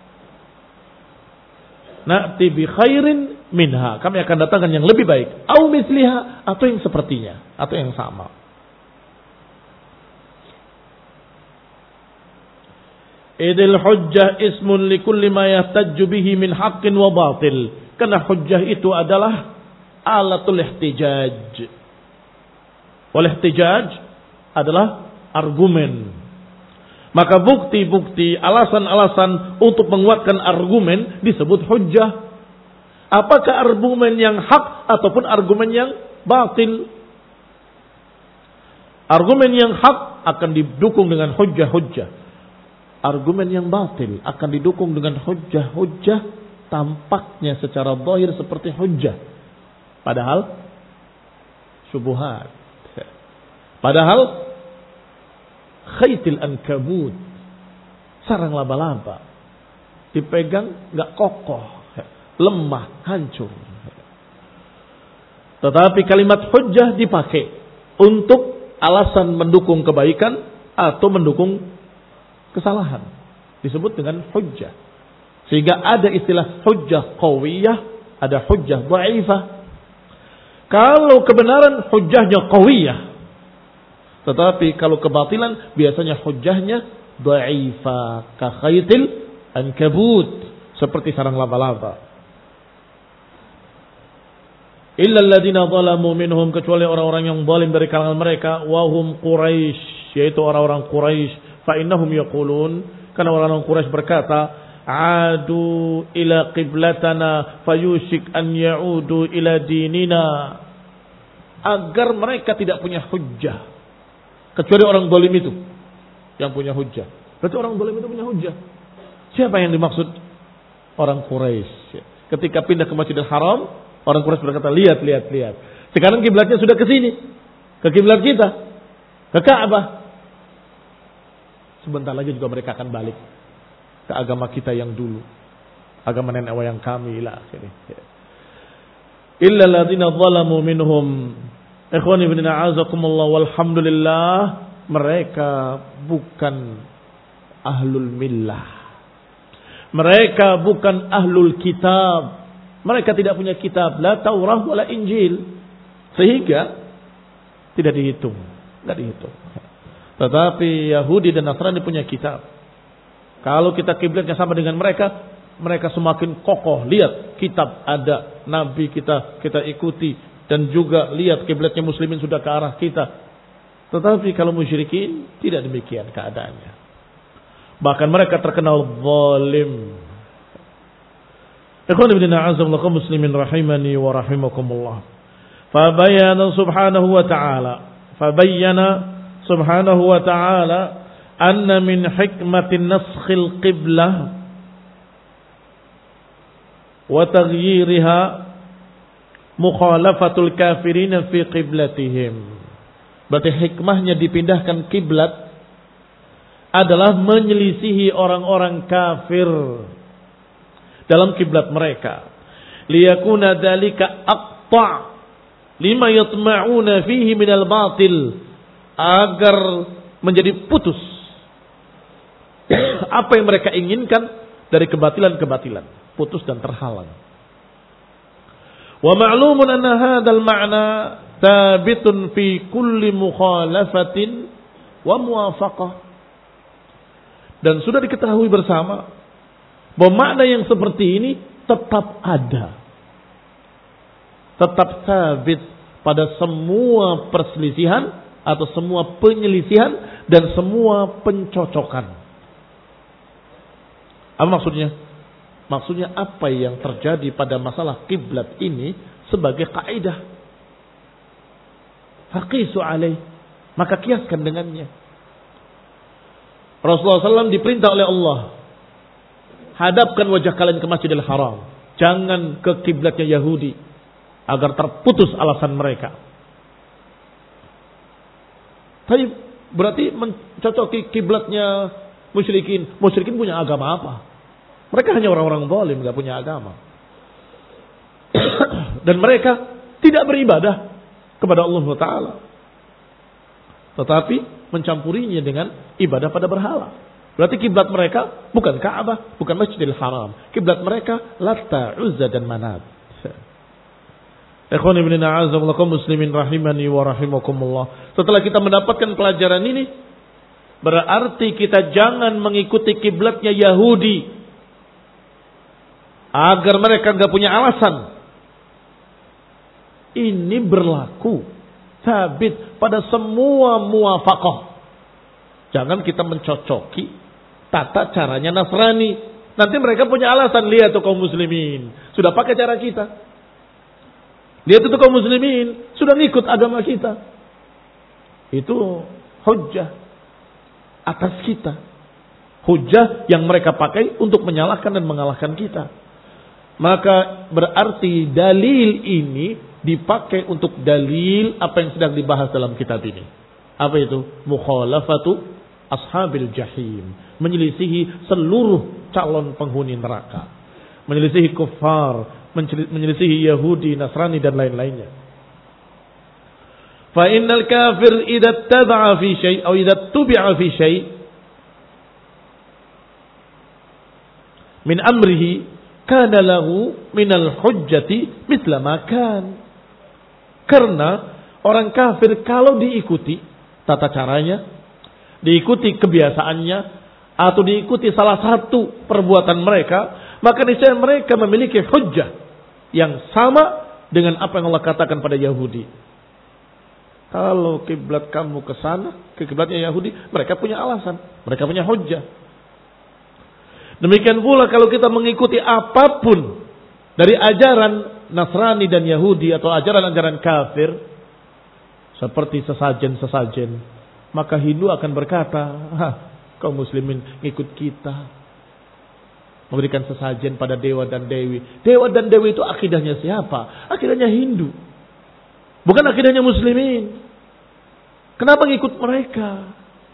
Na'ti bi khairin minha, kami akan datangkan yang lebih baik, au misliha, atau yang sepertinya, atau yang sama. Idil hujjah ismun likulli ma yahtajju bihi min haqqin wa batil. Karena hujjah itu adalah alatul ihtijaj. Wal ihtijaj adalah argumen. Maka bukti-bukti, alasan-alasan untuk menguatkan argumen disebut hujjah. Apakah argumen yang hak ataupun argumen yang batil? Argumen yang hak akan didukung dengan hujjah-hujjah. Argumen yang batil akan didukung dengan hujjah-hujjah, tampaknya secara zahir seperti hujjah, padahal syubhat. Padahal khaytil ankabut, sarang laba-laba. Dipegang nggak kokoh, lemah, hancur. Tetapi kalimat hujjah dipakai untuk alasan mendukung kebaikan atau mendukung kesalahan. Disebut dengan hujjah. Sehingga ada istilah hujjah qawiyah, ada hujjah dha'ifah. Kalau kebenaran hujjahnya qawiyah. Tetapi kalau kebatilan biasanya hujjahnya dha'ifah. Ka khaytil ankabut, seperti sarang laba-laba. Illa alladziina zalamu minhum, kecuali orang-orang yang zalim dari kalangan mereka, wa hum Quraisy, yaitu orang-orang Quraisy. Fa innahum yaqulun, karena orang-orang Quraisy berkata, adu ila qiblatana fayushik an ya'udu ila dinina. Agar mereka tidak punya hujjah. Kecuali orang zalim itu yang punya hujjah. Berarti orang zalim itu punya hujjah. Siapa yang dimaksud? Orang Quraisy. Ketika pindah ke Masjidil Haram, orang Quraisy berkata, lihat, lihat, lihat. Sekarang kiblatnya sudah ke sini. Ke kiblat kita. Ke Ka'bah. Sebentar lagi juga mereka akan balik ke agama kita yang dulu. Agama nenek moyang kami. Ila akhirnya. Illa alladziina zalamu minhum. Ikhwani ibn a'azakumullah, walhamdulillah. Mereka bukan ahlul millah. Mereka bukan ahlul kitab. Mereka tidak punya kitab, la Taurah wala Injil, sehingga tidak dihitung, tidak dihitung. Tetapi Yahudi dan Nasrani punya kitab. Kalau kita kiblatnya sama dengan mereka, mereka semakin kokoh. Lihat, kitab ada, Nabi kita kita ikuti, dan juga lihat kiblatnya Muslimin sudah ke arah kita. Tetapi kalau musyrikin tidak demikian keadaannya. Bahkan mereka terkenal zalim. Ikhwan ibn a'azamullakum muslimin rahimani wa rahimakumullah. Fabayyana subhanahu wa ta'ala. Fabayyana subhanahu wa ta'ala anna min hikmatin naskhil qiblah wa taghyiriha mukhalafatul kafirin fi qiblatihim. Berarti hikmahnya dipindahkan kiblat adalah menyelisihi orang-orang kafir dalam kiblat mereka. Liyakuna dzalika aqta' lima yatma'una fihi minal batil, agar menjadi putus apa yang mereka inginkan dari kebatilan-kebatilan, putus dan terhalang. Wa ma'lumun anna hadzal ma'na thabitun fi kulli mukhalafatin wa muwafaqah. Dan sudah diketahui bersama bahwa makna yang seperti ini tetap ada. Tetap sabit pada semua perselisihan atau semua penyelisihan dan semua pencocokan. Apa maksudnya? Maksudnya apa yang terjadi pada masalah kiblat ini sebagai kaidah. Faqisu alaih. Maka kiaskan dengannya. Rasulullah shallallahu alaihi wasallam diperintah oleh Allah, hadapkan wajah kalian ke Masjidil Haram, jangan ke kiblatnya Yahudi, agar terputus alasan mereka. Tapi berarti mencocoki kiblatnya musyrikin. Musyrikin punya agama apa? Mereka hanya orang-orang zalim, nggak punya agama. Dan mereka tidak beribadah kepada Allah Taala, tetapi mencampurinya dengan ibadah pada berhala. Berarti kiblat mereka bukan Ka'bah, bukan Masjidil Haram. Kiblat mereka Latta, Uzza dan Manat. Ikhwan ibn a'azamullakum muslimin rahimani wa rahimakumullah. Setelah kita mendapatkan pelajaran ini, berarti kita jangan mengikuti kiblatnya Yahudi agar mereka enggak punya alasan. Ini berlaku sabit pada semua muwafaqah. Jangan kita mencocoki tata caranya Nasrani. Nanti mereka punya alasan, lihat tuh kaum muslimin sudah pakai cara kita. Lihat tuh kaum muslimin sudah ngikut agama kita. Itu hujjah atas kita. Hujjah yang mereka pakai untuk menyalahkan dan mengalahkan kita. Maka berarti dalil ini dipakai untuk dalil apa yang sedang dibahas dalam kitab ini. Apa itu? Mukhalafatu ashabil jahim, menyelisihi seluruh calon penghuni neraka, menyelisihi kufar, menyelisihi Yahudi, Nasrani dan lain-lainnya. Fa innal kafir idza taba'a fi syai' atau idza tubi'a fi syai' min amrihi kana lahu minal hujjati mithla ma kan. Karena orang kafir kalau diikuti tata caranya, diikuti kebiasaannya, atau diikuti salah satu perbuatan mereka, maka niscaya mereka memiliki hujjah yang sama dengan apa yang Allah katakan pada Yahudi. Kalau kiblat kamu ke sana, ke kiblatnya Yahudi, mereka punya alasan, mereka punya hujjah. Demikian pula kalau kita mengikuti apapun dari ajaran Nasrani dan Yahudi atau ajaran-ajaran kafir, seperti sesajen-sesajen, maka Hindu akan berkata, "Hah, kaum muslimin ngikut kita, memberikan sesajen pada dewa dan dewi." Dewa dan dewi itu akidahnya siapa? Akidahnya Hindu, bukan akidahnya muslimin. Kenapa ngikut mereka?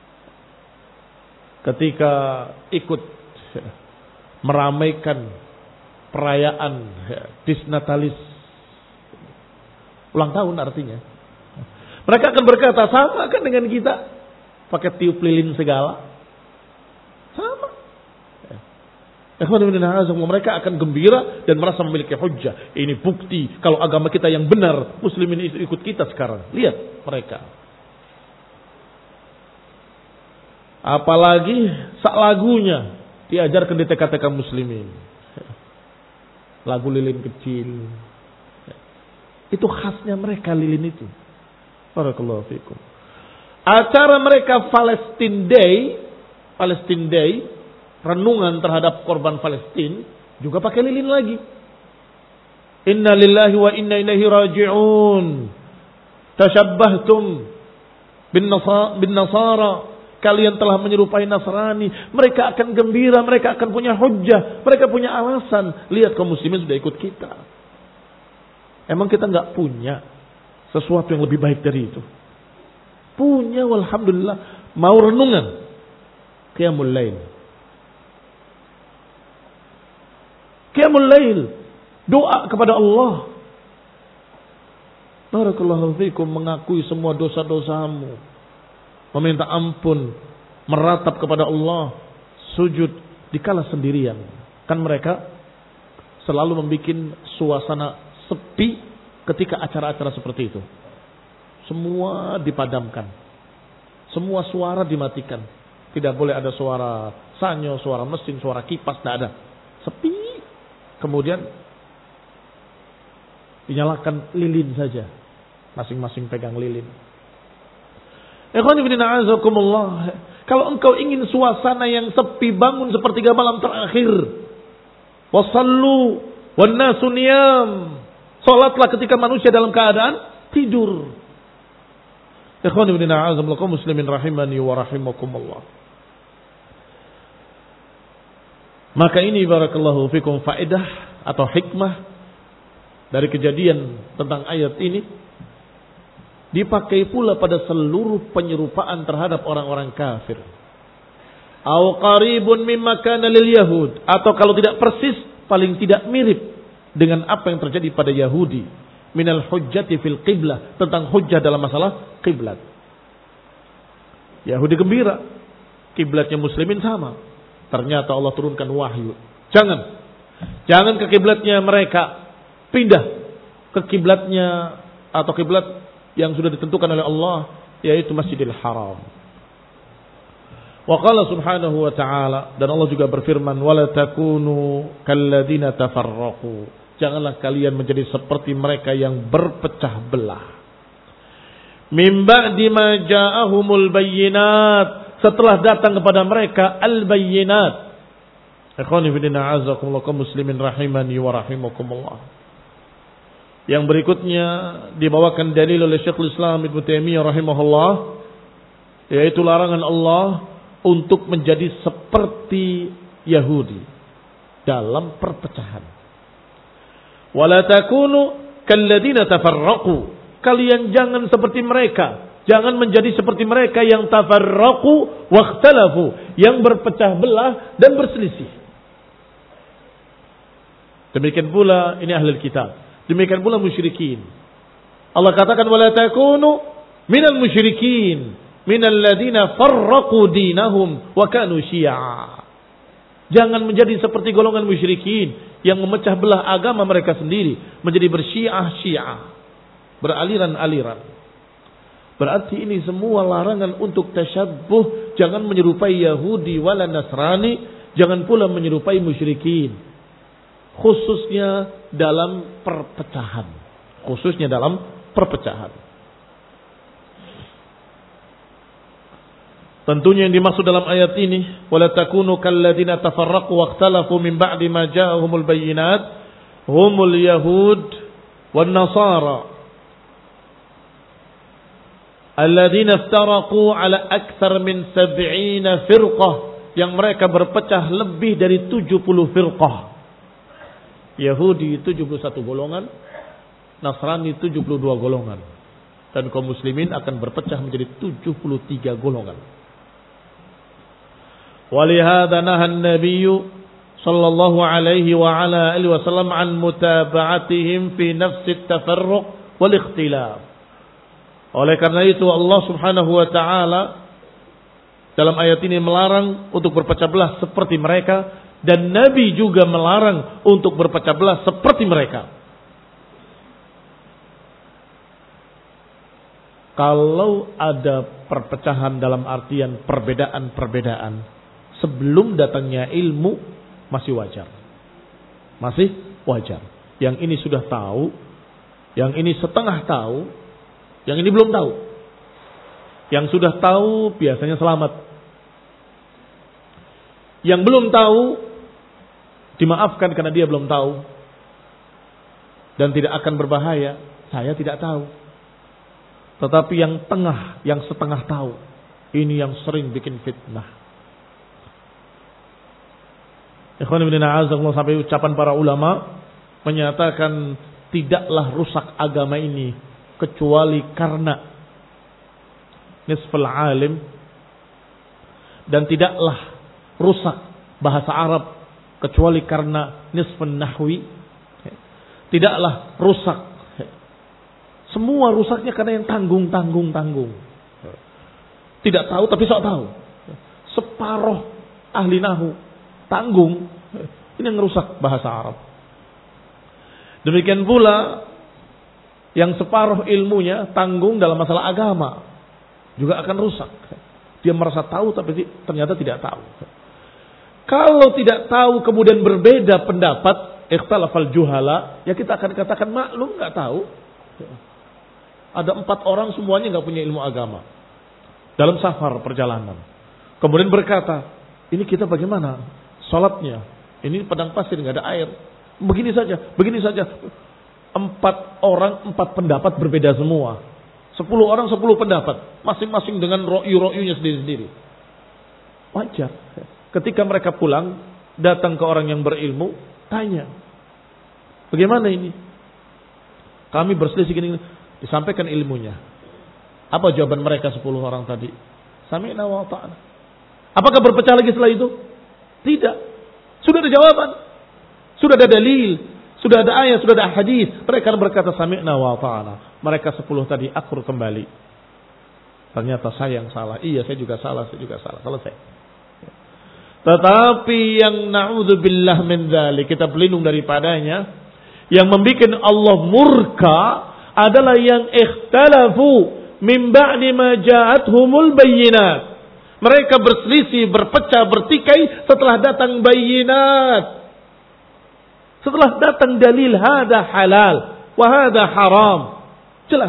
Ketika ikut meramaikan perayaan disnatalis, ulang tahun artinya, mereka akan berkata, sama kan dengan kita, pakai tiup lilin segala, sama. Mereka akan gembira dan merasa memiliki hujjah. Ini bukti kalau agama kita yang benar, muslimin itu ikut kita sekarang. Lihat mereka. Apalagi sak lagunya diajarkan di T K T K muslimin. Lagu lilin kecil. Itu khasnya mereka, lilin itu. Barakallahu fikum. Acara mereka Palestine Day, Palestine Day, renungan terhadap korban Palestina, juga pakai lilin lagi. Inna lillahi wa inna ilaihi raji'un. Tashabbahtum bin Nasara, bin Nasara. Kalian telah menyerupai Nasrani. Mereka akan gembira, mereka akan punya hujjah, mereka punya alasan. Lihat kaum muslimin sudah ikut kita. Emang kita enggak punya sesuatu yang lebih baik dari itu? Punya, walhamdulillah. Mau renungan, qiyamul lail. Qiyamul lail, doa kepada Allah. Barakallahu fikum, mengakui semua dosa-dosamu, meminta ampun, meratap kepada Allah, sujud dikala sendirian. Kan mereka selalu membuat suasana sepi ketika acara-acara seperti itu. Semua dipadamkan, semua suara dimatikan. Tidak boleh ada suara sanyo, suara mesin, suara kipas, tidak ada. Sepi. Kemudian dinyalakan lilin saja, masing-masing pegang lilin. Ikhwan fillah a'azakumullah. Kalau engkau ingin suasana yang sepi, bangun sepertiga malam terakhir. Wasallu wan nasu niyam. Salatlah ketika manusia dalam keadaan tidur. Ikhwan fillah a'azakumullah, muslimin rahimani wa rahimakumullah. Maka ini barakallahu fikum faedah atau hikmah dari kejadian tentang ayat ini, dipakai pula pada seluruh penyerupaan terhadap orang-orang kafir. Au qaribun mimma kana lil yahud, atau kalau tidak persis, paling tidak mirip dengan apa yang terjadi pada Yahudi, minal hujjati fil qiblah, tentang hujjah dalam masalah kiblat. Yahudi gembira, kiblatnya muslimin sama. Ternyata Allah turunkan wahyu. Jangan. Jangan ke kiblatnya mereka. Pindah ke kiblatnya atau kiblat yang sudah ditentukan oleh Allah, yaitu Masjidil Haram. Wa qala subhanahu wa ta'ala, dan Allah juga berfirman, wala takunu kalladzina tafarraqu. Janganlah kalian menjadi seperti mereka yang berpecah belah. Min ba'di ma ja'ahumul bayyinat, setelah datang kepada mereka al-bayyinat. Ikhwani fillah a'azakumullah kaum muslimin rahimani wa rahimakumullah. Yang berikutnya dibawakan dalil oleh Syekhul Islam Ibnu Taimiyah rahimahullah, yaitu larangan Allah untuk menjadi seperti Yahudi dalam perpecahan. Wala takunu kalladzina tafarraqu. Kalian jangan seperti mereka Jangan menjadi seperti mereka yang tafarraqu wakhtalafu, yang berpecah belah dan berselisih. Demikian pula ini ahlul kitab. Demikian pula musyrikin. Allah katakan wala takunu minal musyrikin minal ladzina farraqu dinahum wa kanu syi'a. Jangan menjadi seperti golongan musyrikin yang memecah belah agama mereka sendiri menjadi bersyiah-syiah, beraliran-aliran. Berarti ini semua larangan untuk tasyabbuh. Jangan menyerupai Yahudi wala Nasrani. Jangan pula menyerupai musyrikin. Khususnya dalam perpecahan. Khususnya dalam perpecahan. Tentunya yang dimaksud dalam ayat ini, wala takunu kalladzina tafarraqu waqtalafu min ba'di ma ja'ahumul bayyinat humul yahud wan nasara alladzina iftaraqu ala aktsar min sab'ina firqah, yang mereka berpecah lebih dari tujuh puluh firqah. Yahudi tujuh puluh satu golongan, Nasrani tujuh puluh dua golongan, dan kaum muslimin akan berpecah menjadi tujuh puluh tiga golongan. Walihada nahan nabiyyu sallallahu alaihi wa ala alihi wasallam an mutaba'atihim fi nafsi at-tafarruq wal ikhtilaf. Oleh karena itu Allah Subhanahu wa taala dalam ayat ini melarang untuk berpecah belah seperti mereka, dan Nabi juga melarang untuk berpecah belah seperti mereka. Kalau ada perpecahan dalam artian perbedaan-perbedaan sebelum datangnya ilmu, masih wajar. Masih wajar. Yang ini sudah tahu, yang ini setengah tahu, yang ini belum tahu. Yang sudah tahu biasanya selamat. Yang belum tahu dimaafkan karena dia belum tahu dan tidak akan berbahaya. Saya tidak tahu. Tetapi yang tengah, yang setengah tahu, ini yang sering bikin fitnah. Ikhwan ibn a'azakumullah, sampai ucapan para ulama menyatakan tidaklah rusak agama ini kecuali karena nisful alim, dan tidaklah rusak bahasa Arab kecuali karena nisfun nahwi. Tidaklah rusak, semua rusaknya karena yang tanggung-tanggung-tanggung. Tidak tahu tapi sok tahu. Separuh ahli nahu tanggung, ini yang rusak bahasa Arab. Demikian pula yang separuh ilmunya tanggung dalam masalah agama juga akan rusak. Dia merasa tahu tapi ternyata tidak tahu. Kalau tidak tahu kemudian berbeda pendapat, ikhtalafal juhala, ya kita akan katakan maklum, nggak tahu. Ada empat orang semuanya nggak punya ilmu agama dalam safar perjalanan. Kemudian berkata, ini kita bagaimana salatnya? Ini padang pasir nggak ada air. Begini saja, begini saja. Empat orang, empat pendapat berbeda semua. Sepuluh orang, sepuluh pendapat. Masing-masing dengan ro'yu-ro'yunya sendiri-sendiri. Wajar. Ketika mereka pulang, datang ke orang yang berilmu, tanya, bagaimana ini? Kami berselisih gini, disampaikan ilmunya. Apa jawaban mereka sepuluh orang tadi? Sami'na wa ta'ana. Apakah berpecah lagi setelah itu? Tidak. Sudah ada jawaban. Sudah ada dalil. Sudah ada ayat, sudah ada hadis. Mereka berkata sami'na wa ta'ana. Mereka sepuluh tadi akur kembali. Ternyata saya yang salah. Iya, saya juga salah, saya juga salah. Selesai. Tetapi yang na'udzubillah min dzalik, kita berlindung daripadanya, yang membuat Allah murka adalah yang ikhtalafu min ba'di ma ja'athumul bayyinat. Mereka berselisih, berpecah, bertikai setelah datang bayyinat. Setelah datang dalil hada halal wa hada haram. Jelas.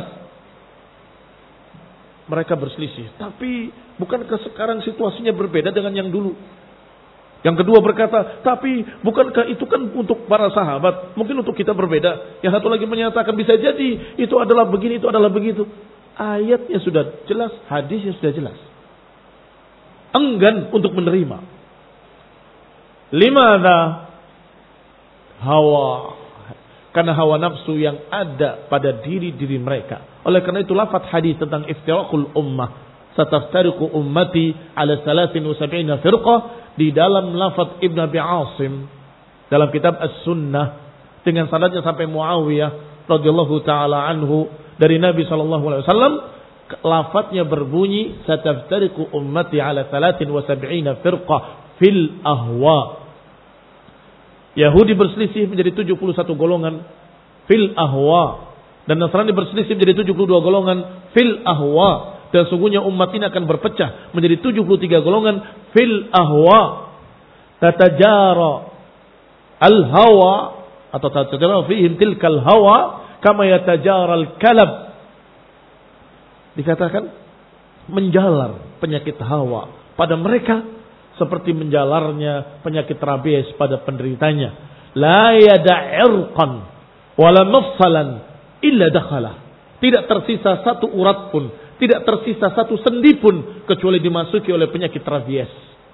Mereka berselisih. Tapi bukankah sekarang situasinya berbeda dengan yang dulu? Yang kedua berkata, tapi bukankah itu kan untuk para sahabat? Mungkin untuk kita berbeda. Yang satu lagi menyatakan bisa jadi itu adalah begini, itu adalah begitu. Ayatnya sudah jelas, hadisnya sudah jelas. Enggan untuk menerima. Limadha? Hawa. karena hawa nafsu yang ada pada diri-diri mereka. Oleh karena itu lafaz hadis tentang iftiraqul ummah, sataftariqu ummati ala thalathin wa sab'ina firqah, di dalam lafaz Ibn Abi Asim dalam kitab As-Sunnah dengan sanadnya sampai Muawiyah radhiyallahu taala anhu dari Nabi sallallahu alaihi wasallam, lafaznya berbunyi sataftariqu ummati ala thalathin wa sab'ina firqah fil ahwa. Yahudi berselisih menjadi tujuh puluh satu golongan fil ahwa, dan Nasrani berselisih menjadi tujuh puluh dua golongan fil ahwa, dan sungguhnya umat ini akan berpecah menjadi tujuh puluh tiga golongan fil ahwa. Tatajara al hawa atau tatajara fihim tilkal hawa kama yatajara al kalab. Dikatakan menjalar penyakit hawa pada mereka seperti menjalarnya penyakit rabies pada penderitanya. La yada'irqan wala mafsalan illa dakhalah. Tidak tersisa satu urat pun, tidak tersisa satu sendi pun kecuali dimasuki oleh penyakit rabies,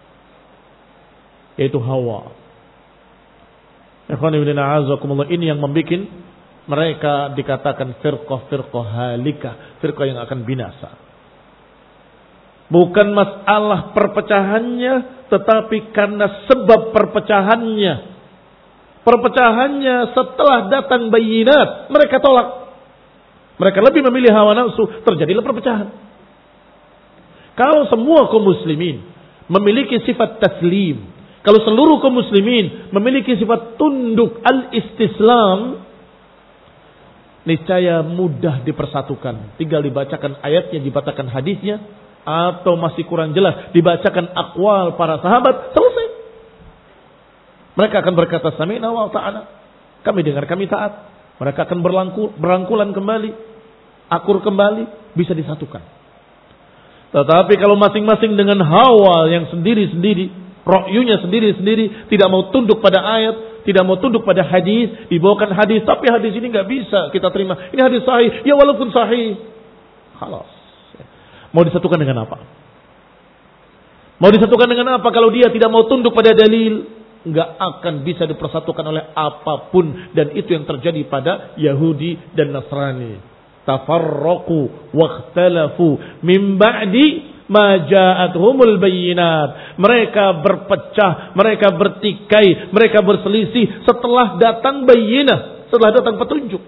yaitu hawa. Ikhwan ibn a'azakumullah, ini yang membuat mereka dikatakan firqah-firqah halikah, firqah yang akan binasa. Bukan masalah perpecahannya, tetapi karena sebab perpecahannya. Perpecahannya setelah datang bayinat, mereka tolak. Mereka lebih memilih hawa nafsu, terjadilah perpecahan. Kalau semua kaum muslimin memiliki sifat taslim, kalau seluruh kaum muslimin memiliki sifat tunduk al-istislam, niscaya mudah dipersatukan. Tinggal dibacakan ayatnya, dibacakan hadisnya, atau masih kurang jelas dibacakan aqwal para sahabat, selesai. Mereka akan berkata sami'na wa ta'ana, kami dengar, kami taat. Mereka akan berlangkul, berangkulan kembali, akur kembali, bisa disatukan. Tetapi kalau masing-masing dengan hawa yang sendiri-sendiri, ra'yunya sendiri-sendiri, tidak mau tunduk pada ayat, tidak mau tunduk pada hadis, dibawakan hadis, tapi hadis ini nggak bisa kita terima. Ini hadis sahih, ya walaupun sahih, khalas. Mau disatukan dengan apa? Mau disatukan dengan apa kalau dia tidak mau tunduk pada dalil? Nggak akan bisa dipersatukan oleh apapun. Dan itu yang terjadi pada Yahudi dan Nasrani. Tafarraqu wakhtalafu min ba'di ma ja'atuhumul bayyinat. Mereka berpecah, mereka bertikai, mereka berselisih setelah datang bayyinah, setelah datang petunjuk.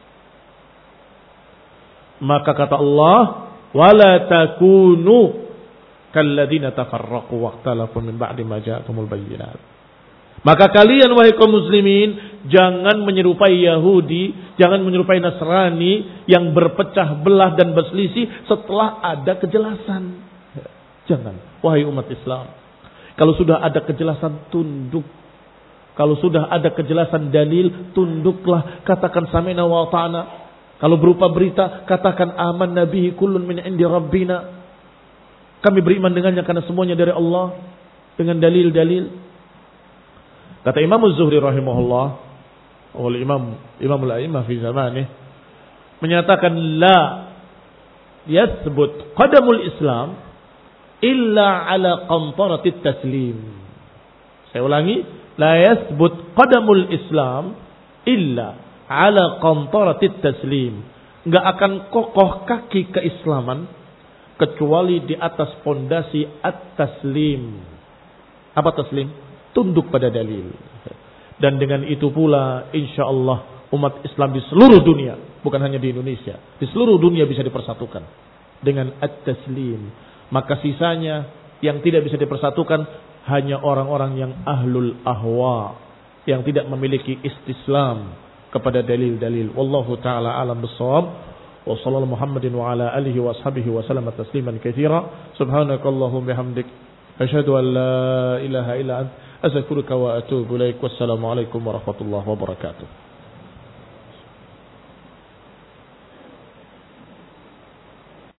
Maka kata Allah, wala takunu kalladzina tafarraqu waqtalafu min ba'di ma ja'atumul bayyinat. Maka kalian wahai kaum muslimin, jangan menyerupai Yahudi, jangan menyerupai Nasrani yang berpecah belah dan berselisih setelah ada kejelasan. Jangan, wahai umat Islam. Kalau sudah ada kejelasan, tunduk. Kalau sudah ada kejelasan dalil, tunduklah, katakan sami'na wa ta'ana. Kalau berupa berita, katakan aman nabihi kullun min indi rabbina. Kami beriman dengannya karena semuanya dari Allah, dengan dalil-dalil. Kata Imam Az-Zuhri rahimahullah, oleh Imam Imam al-A'immah fi zamanih, menyatakan la yathbut qadamul Islam illa ala qantaratit taslim. Saya ulangi, la yathbut qadamul Islam illa ala qantaratit taslim. Enggak akan kokoh kaki keislaman kecuali di atas pondasi at-taslim. Apa taslim? Tunduk pada dalil. Dan dengan itu pula insyaallah umat Islam di seluruh dunia, bukan hanya di Indonesia, di seluruh dunia bisa dipersatukan dengan at-taslim. Maka sisanya yang tidak bisa dipersatukan hanya orang-orang yang ahlul ahwa, yang tidak memiliki istislam kepada dalil-dalil. Wallahu taala alam bissawab. Wa sallallahu Muhammadin wa ala alihi wa ashabihi wa sallama tasliman katsira. Subhanakallahumma bihamdik asyhadu an la ilaha illa anta astaghfiruka wa atubu ilaik. Wassalamu alaikum warahmatullahi wabarakatuh.